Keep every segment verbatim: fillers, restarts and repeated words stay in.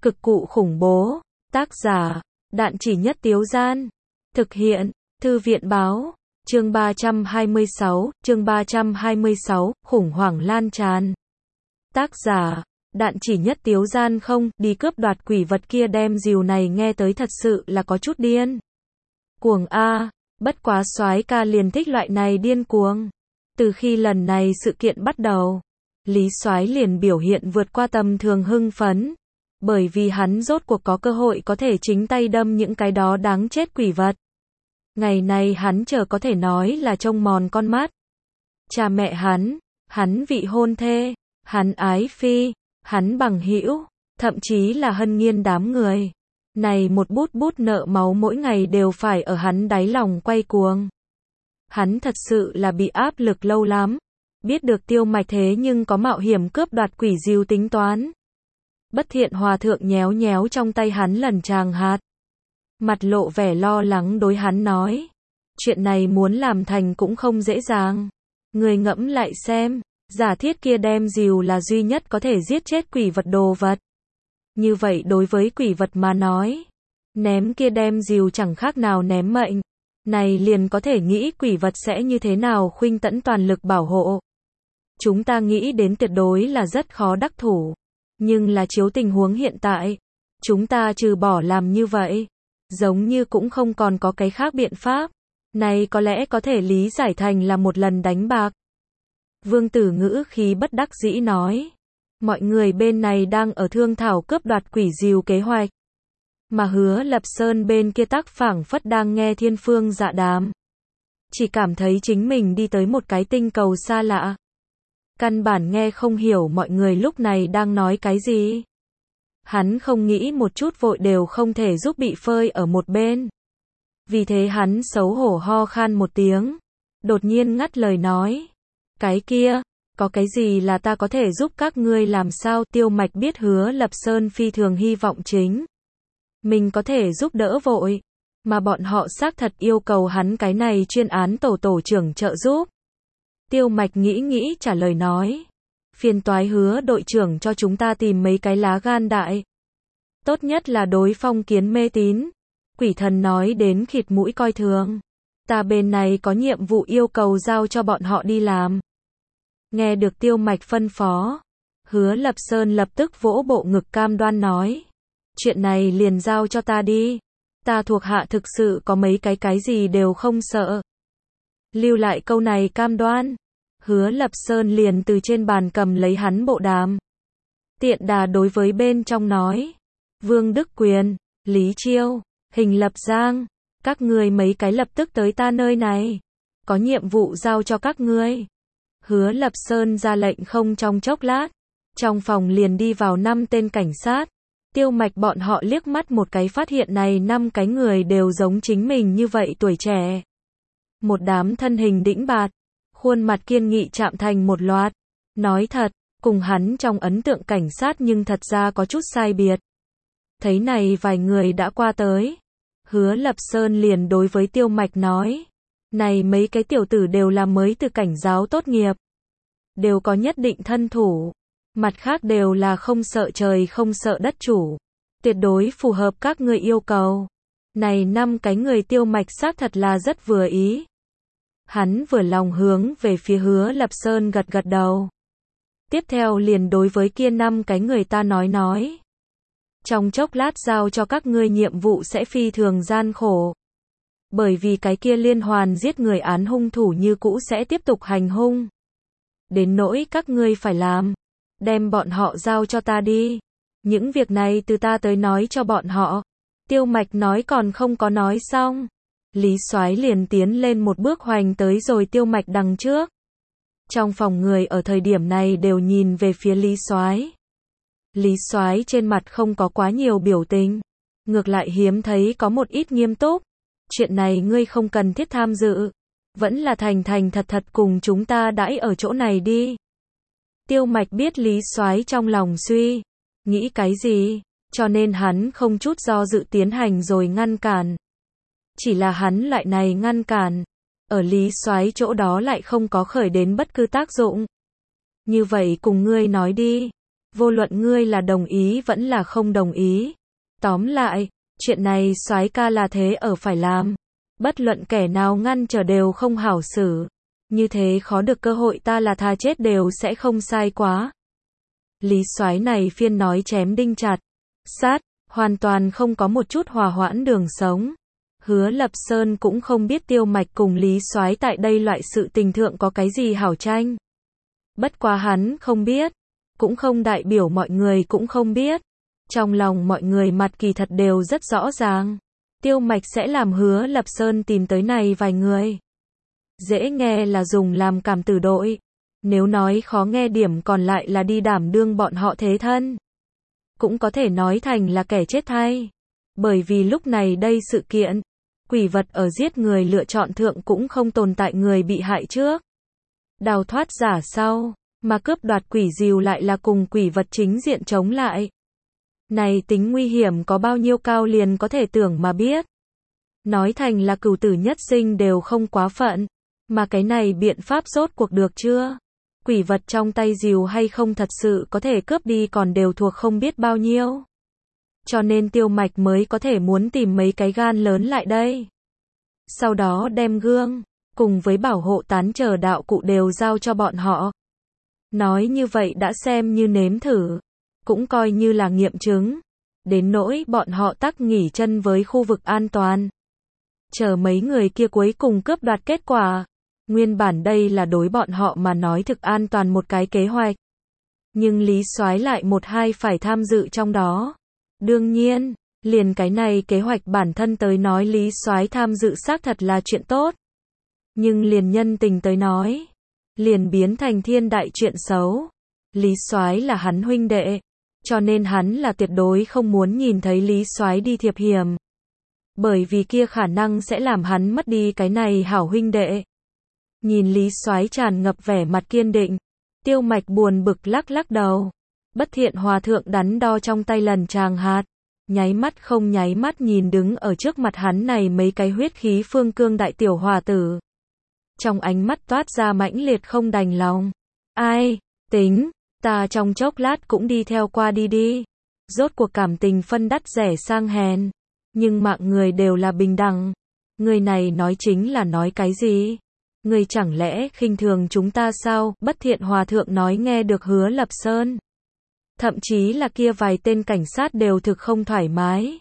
Cực cụ khủng bố. Tác giả, Đạn Chỉ Nhất Tiếu Gian. Thực hiện, Thư viện báo. Chương ba trăm hai mươi sáu, chương ba trăm hai mươi sáu, khủng hoảng lan tràn. Tác giả, Đạn Chỉ Nhất Tiếu Gian. Không, đi cướp đoạt quỷ vật kia đem rìu này nghe tới thật sự là có chút điên. Cuồng a, bất quá soái ca liền thích loại này điên cuồng. Từ khi lần này sự kiện bắt đầu, Lý Soái liền biểu hiện vượt qua tầm thường hưng phấn, bởi vì hắn rốt cuộc có cơ hội có thể chính tay đâm những cái đó đáng chết quỷ vật. Ngày này hắn chờ có thể nói là trông mòn con mắt. Cha mẹ hắn, hắn vị hôn thê, hắn ái phi, hắn bằng hữu, thậm chí là hân nghiên đám người. Này một bút bút nợ máu mỗi ngày đều phải ở hắn đáy lòng quay cuồng. Hắn thật sự là bị áp lực lâu lắm. Biết được Tiêu Mạch thế nhưng có mạo hiểm cướp đoạt quỷ diêu tính toán. Bất Thiện Hòa Thượng nhéo nhéo trong tay hắn lần tràng hạt. Mặt lộ vẻ lo lắng đối hắn nói. Chuyện này muốn làm thành cũng không dễ dàng. Người ngẫm lại xem, giả thiết kia đem diều là duy nhất có thể giết chết quỷ vật đồ vật. Như vậy đối với quỷ vật mà nói, ném kia đem diều chẳng khác nào ném mệnh. Này liền có thể nghĩ quỷ vật sẽ như thế nào khuynh tẫn toàn lực bảo hộ. Chúng ta nghĩ đến tuyệt đối là rất khó đắc thủ. Nhưng là chiếu tình huống hiện tại, chúng ta trừ bỏ làm như vậy, giống như cũng không còn có cái khác biện pháp. Này có lẽ có thể lý giải thành là một lần đánh bạc. Vương Tử ngữ khí bất đắc dĩ nói. Mọi người bên này đang ở thương thảo cướp đoạt quỷ diều kế hoạch. Mà Hứa Lập Sơn bên kia tác phảng phất đang nghe thiên phương dạ đàm. Chỉ cảm thấy chính mình đi tới một cái tinh cầu xa lạ. Căn bản nghe không hiểu mọi người lúc này đang nói cái gì. Hắn không nghĩ một chút vội đều không thể giúp bị phơi ở một bên. Vì thế hắn xấu hổ ho khan một tiếng. Đột nhiên ngắt lời nói. Cái kia, có cái gì là ta có thể giúp các ngươi làm sao? Tiêu Mạch biết Hứa Lập Sơn phi thường hy vọng chính mình có thể giúp đỡ vội. Mà bọn họ xác thật yêu cầu hắn cái này chuyên án tổ tổ trưởng trợ giúp. Tiêu Mạch nghĩ nghĩ trả lời nói. Phiền toái Hứa đội trưởng cho chúng ta tìm mấy cái lá gan đại. Tốt nhất là đối phong kiến mê tín. Quỷ thần nói đến khịt mũi coi thường. Ta bên này có nhiệm vụ yêu cầu giao cho bọn họ đi làm. Nghe được Tiêu Mạch phân phó, Hứa Lập Sơn lập tức vỗ bộ ngực cam đoan nói. Chuyện này liền giao cho ta đi. Ta thuộc hạ thực sự có mấy cái cái gì đều không sợ. Lưu lại câu này cam đoan. Hứa Lập Sơn liền từ trên bàn cầm lấy hắn bộ đàm. Tiện đà đối với bên trong nói. Vương Đức Quyền, Lý Chiêu, Hình Lập Giang, các ngươi mấy cái lập tức tới ta nơi này. Có nhiệm vụ giao cho các ngươi. Hứa Lập Sơn ra lệnh không trong chốc lát. Trong phòng liền đi vào năm tên cảnh sát. Tiêu Mạch bọn họ liếc mắt một cái phát hiện này năm cái người đều giống chính mình như vậy tuổi trẻ. Một đám thân hình đĩnh bạt, khuôn mặt kiên nghị chạm thành một loạt. Nói thật, cùng hắn trong ấn tượng cảnh sát nhưng thật ra có chút sai biệt. Thấy này vài người đã qua tới. Hứa Lập Sơn liền đối với Tiêu Mạch nói. Này mấy cái tiểu tử đều là mới từ cảnh giáo tốt nghiệp. Đều có nhất định thân thủ. Mặt khác đều là không sợ trời không sợ đất chủ. Tuyệt đối phù hợp các ngươi yêu cầu. Này năm cái người Tiêu Mạch xác thật là rất vừa ý. Hắn vừa lòng hướng về phía Hứa Lập Sơn gật gật đầu. Tiếp theo liền đối với kia năm cái người ta nói nói. Trong chốc lát giao cho các ngươi nhiệm vụ sẽ phi thường gian khổ. Bởi vì cái kia liên hoàn giết người án hung thủ như cũ sẽ tiếp tục hành hung. Đến nỗi các ngươi phải làm. Đem bọn họ giao cho ta đi. Những việc này từ ta tới nói cho bọn họ. Tiêu Mạch nói còn không có nói xong. Lý Soái liền tiến lên một bước hoành tới rồi Tiêu Mạch đằng trước. Trong phòng người ở thời điểm này đều nhìn về phía Lý Soái. Lý Soái trên mặt không có quá nhiều biểu tình. Ngược lại hiếm thấy có một ít nghiêm túc. Chuyện này ngươi không cần thiết tham dự. Vẫn là thành thành thật thật cùng chúng ta đãi ở chỗ này đi. Tiêu Mạch biết Lý Soái trong lòng suy nghĩ cái gì, cho nên hắn không chút do dự tiến hành rồi ngăn cản. Chỉ là hắn lại này ngăn cản, ở Lý Soái chỗ đó lại không có khởi đến bất cứ tác dụng. Như vậy cùng ngươi nói đi, Vô luận ngươi là đồng ý vẫn là không đồng ý. Tóm lại, chuyện này soái ca là thế ở phải làm. Bất luận kẻ nào ngăn trở đều không hảo xử. Như thế khó được cơ hội ta là thà chết đều sẽ không sai quá. Lý soái này phiên nói chém đinh chặt sát, hoàn toàn không có một chút hòa hoãn đường sống. Hứa Lập Sơn cũng không biết Tiêu Mạch cùng Lý soái tại đây loại sự tình thượng có cái gì hảo tranh. Bất quá hắn không biết, cũng không đại biểu mọi người cũng không biết. Trong lòng mọi người mặt kỳ thật đều rất rõ ràng. Tiêu Mạch sẽ làm Hứa Lập Sơn tìm tới này vài người. Dễ nghe là dùng làm cảm tử đội. Nếu nói khó nghe điểm còn lại là đi đảm đương bọn họ thế thân. Cũng có thể nói thành là kẻ chết thay. Bởi vì lúc này đây sự kiện, quỷ vật ở giết người lựa chọn thượng cũng không tồn tại người bị hại trước. Đào thoát giả sau, mà cướp đoạt quỷ rìu lại là cùng quỷ vật chính diện chống lại. Này tính nguy hiểm có bao nhiêu cao liền có thể tưởng mà biết. Nói thành là cửu tử nhất sinh đều không quá phận. Mà cái này biện pháp rốt cuộc được chưa? Quỷ vật trong tay rìu hay không thật sự có thể cướp đi còn đều thuộc không biết bao nhiêu. Cho nên Tiêu Mạch mới có thể muốn tìm mấy cái gan lớn lại đây. Sau đó đem gương, cùng với bảo hộ tán chờ đạo cụ đều giao cho bọn họ. Nói như vậy đã xem như nếm thử, cũng coi như là nghiệm chứng. Đến nỗi bọn họ tắc nghỉ chân với khu vực an toàn. Chờ mấy người kia cuối cùng cướp đoạt kết quả. Nguyên bản đây là đối bọn họ mà nói thực an toàn một cái kế hoạch. Nhưng Lý soái lại một hai phải tham dự trong đó. Đương nhiên, liền cái này kế hoạch bản thân tới nói Lý soái tham dự xác thật là chuyện tốt. Nhưng liền nhân tình tới nói, liền biến thành thiên đại chuyện xấu. Lý soái là hắn huynh đệ, cho nên hắn là tuyệt đối không muốn nhìn thấy Lý soái đi thiệp hiểm. Bởi vì kia khả năng sẽ làm hắn mất đi cái này hảo huynh đệ. Nhìn Lý soái tràn ngập vẻ mặt kiên định, Tiêu Mạch buồn bực lắc lắc đầu. Bất Thiện Hòa thượng đắn đo trong tay lần tràng hạt, nháy mắt không nháy mắt nhìn đứng ở trước mặt hắn này mấy cái huyết khí phương cương đại tiểu hòa tử. Trong ánh mắt toát ra mãnh liệt không đành lòng. Ai, tính, ta trong chốc lát cũng đi theo qua đi đi. Rốt cuộc cảm tình phân đắt rẻ sang hèn, nhưng mạng người đều là bình đẳng. Người này nói chính là nói cái gì? Người chẳng lẽ khinh thường chúng ta sao? Bất Thiện Hòa thượng nói nghe được Hứa Lập Sơn. Thậm chí là kia vài tên cảnh sát đều thực không thoải mái.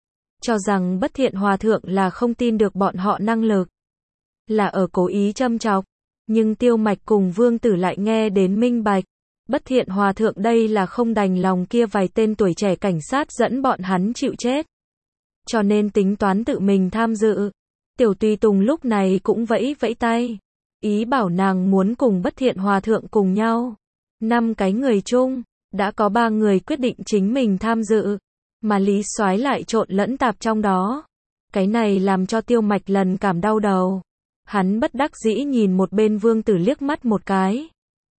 Cho rằng Bất Thiện Hòa thượng là không tin được bọn họ năng lực. Là ở cố ý châm chọc. Nhưng Tiêu Mạch cùng Vương Tử lại nghe đến minh bạch. Bất Thiện Hòa thượng đây là không đành lòng kia vài tên tuổi trẻ cảnh sát dẫn bọn hắn chịu chết. Cho nên tính toán tự mình tham dự. Tiểu Tùy Tùng lúc này cũng vẫy vẫy tay. Ý bảo nàng muốn cùng Bất Thiện Hòa thượng cùng nhau. Năm cái người chung, đã có ba người quyết định chính mình tham dự. Mà Lý soái lại trộn lẫn tạp trong đó. Cái này làm cho Tiêu Mạch lần cảm đau đầu. Hắn bất đắc dĩ nhìn một bên Vương Tử liếc mắt một cái.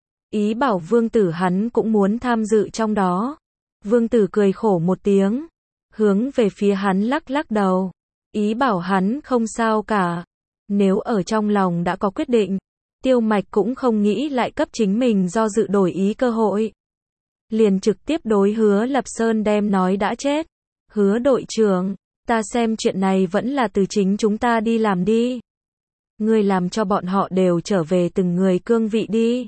Ý bảo Vương Tử hắn cũng muốn tham dự trong đó. Vương Tử cười khổ một tiếng. Hướng về phía hắn lắc lắc đầu. Ý bảo hắn không sao cả. Nếu ở trong lòng đã có quyết định, Tiêu Mạch cũng không nghĩ lại cấp chính mình do dự đổi ý cơ hội. Liền trực tiếp đối Hứa Lập Sơn đem nói đã chết. Hứa đội trưởng, ta xem chuyện này vẫn là từ chính chúng ta đi làm đi. Ngươi làm cho bọn họ đều trở về từng người cương vị đi.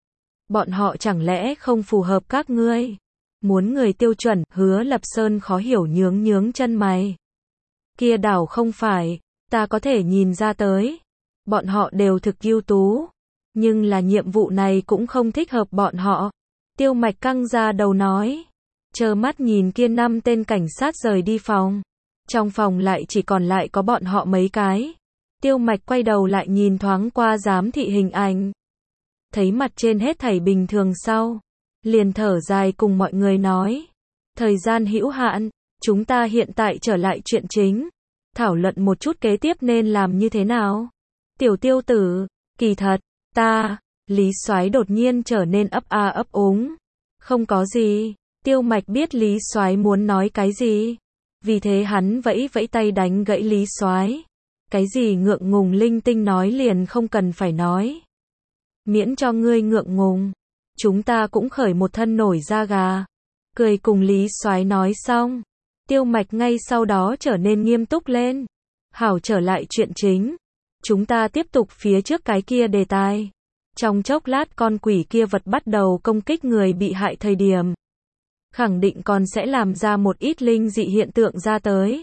Bọn họ chẳng lẽ không phù hợp các ngươi? Muốn người tiêu chuẩn, Hứa Lập Sơn khó hiểu nhướng nhướng chân mày. Kia đảo không phải, ta có thể nhìn ra tới. Bọn họ đều thực ưu tú. Nhưng là nhiệm vụ này cũng không thích hợp bọn họ. Tiêu Mạch căng ra đầu nói. Chờ mắt nhìn kia năm tên cảnh sát rời đi phòng. Trong phòng lại chỉ còn lại có bọn họ mấy cái. Tiêu Mạch quay đầu lại nhìn thoáng qua giám thị hình ảnh. Thấy mặt trên hết thảy bình thường sau. Liền thở dài cùng mọi người nói. Thời gian hữu hạn, chúng ta hiện tại trở lại chuyện chính. Thảo luận một chút kế tiếp nên làm như thế nào. Tiểu Tiêu tử, kỳ thật, ta, Lý soái đột nhiên trở nên ấp a ấp úng. Không có gì, Tiêu Mạch biết Lý soái muốn nói cái gì. Vì thế hắn vẫy vẫy tay đánh gãy Lý soái. Cái gì ngượng ngùng linh tinh nói liền không cần phải nói. Miễn cho ngươi ngượng ngùng. chúng ta cũng khởi một thân nổi da gà. Cười cùng Lý Soái nói xong, Tiêu Mạch ngay sau đó trở nên nghiêm túc lên. Hảo, trở lại chuyện chính. Chúng ta tiếp tục phía trước cái kia đề tài. Trong chốc lát con quỷ kia vật bắt đầu công kích người bị hại thời điểm. Khẳng định còn sẽ làm ra một ít linh dị hiện tượng ra tới.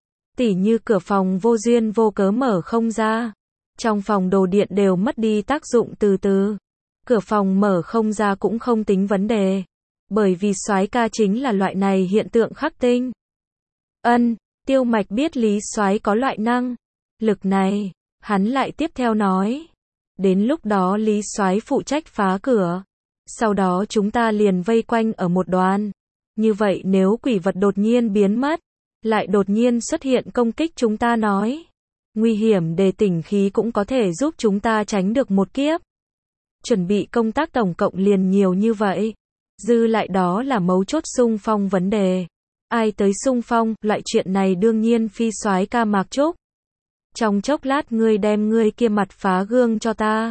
Tỉ như cửa phòng vô duyên vô cớ mở không ra. Trong phòng đồ điện đều mất đi tác dụng từ từ. Cửa phòng mở không ra cũng không tính vấn đề. Bởi vì Soái ca chính là loại này hiện tượng khắc tinh. Ân, Tiêu Mạch biết Lý Soái có loại năng lực này. Hắn lại tiếp theo nói. Đến lúc đó Lý Soái phụ trách phá cửa. Sau đó chúng ta liền vây quanh ở một đoàn. Như vậy nếu quỷ vật đột nhiên biến mất, lại đột nhiên xuất hiện công kích chúng ta nói. Nguy hiểm đề tỉnh khí cũng có thể giúp chúng ta tránh được một kiếp. Chuẩn bị công tác tổng cộng liền nhiều như vậy. Dư lại đó là mấu chốt xung phong vấn đề. Ai tới xung phong, loại chuyện này đương nhiên phi Soái ca Mạc Trúc. Trong chốc lát ngươi đem ngươi kia mặt phá gương cho ta.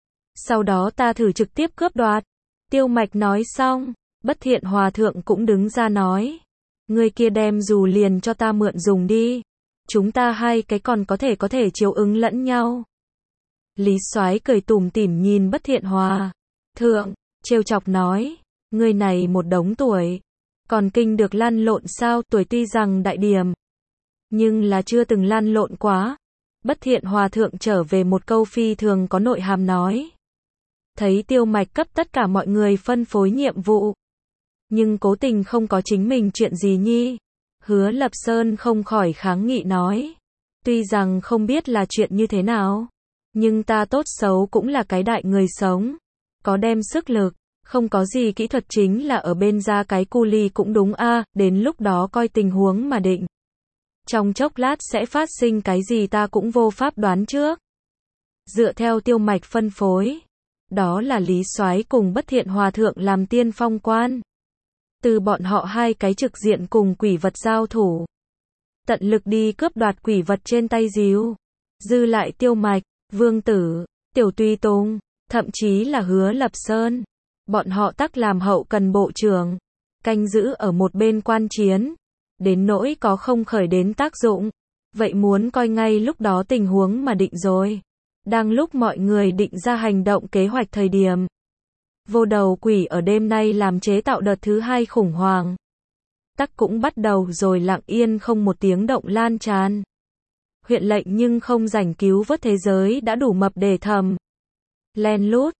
Sau đó ta thử trực tiếp cướp đoạt. Tiêu Mạch nói xong, Bất Thiện Hòa Thượng cũng đứng ra nói. Ngươi kia đem dù liền cho ta mượn dùng đi. Chúng ta hai cái còn có thể có thể chiếu ứng lẫn nhau. Lý Soái cười tủm tỉm nhìn Bất Thiện Hòa Thượng, trêu chọc nói. Ngươi này một đống tuổi. Còn kinh được lăn lộn sao? Tuổi tuy rằng đại điểm, nhưng là chưa từng lăn lộn quá. Bất Thiện Hòa Thượng trở về một câu phi thường có nội hàm nói. Thấy Tiêu Mạch cấp tất cả mọi người phân phối nhiệm vụ, nhưng cố tình không có chính mình chuyện gì nhi. Hứa Lập Sơn không khỏi kháng nghị nói. Tuy rằng không biết là chuyện như thế nào, nhưng ta tốt xấu cũng là cái đại người sống. Có đem sức lực, không có gì kỹ thuật chính là ở bên ra cái cu ly cũng đúng a, đến lúc đó coi tình huống mà định. Trong chốc lát sẽ phát sinh cái gì ta cũng vô pháp đoán trước. Dựa theo Tiêu Mạch phân phối, đó là Lý Soái cùng Bất Thiện Hòa Thượng làm tiên phong quan. Từ bọn họ hai cái trực diện cùng quỷ vật giao thủ. Tận lực đi cướp đoạt quỷ vật trên tay díu. Dư lại Tiêu Mạch, Vương Tử, Tiểu Tùy Tùng, thậm chí là Hứa Lập Sơn. Bọn họ tắc làm hậu cần bộ trưởng, canh giữ ở một bên quan chiến. Đến nỗi có không khởi đến tác dụng. Vậy muốn coi ngay lúc đó tình huống mà định rồi. Đang lúc mọi người định ra hành động kế hoạch thời điểm. Vô đầu quỷ ở đêm nay làm chế tạo đợt thứ hai khủng hoảng. Tắc cũng bắt đầu rồi lặng yên không một tiếng động lan tràn. Huyện lệnh nhưng không rảnh cứu vớt thế giới đã đủ mập để thầm. Len lút,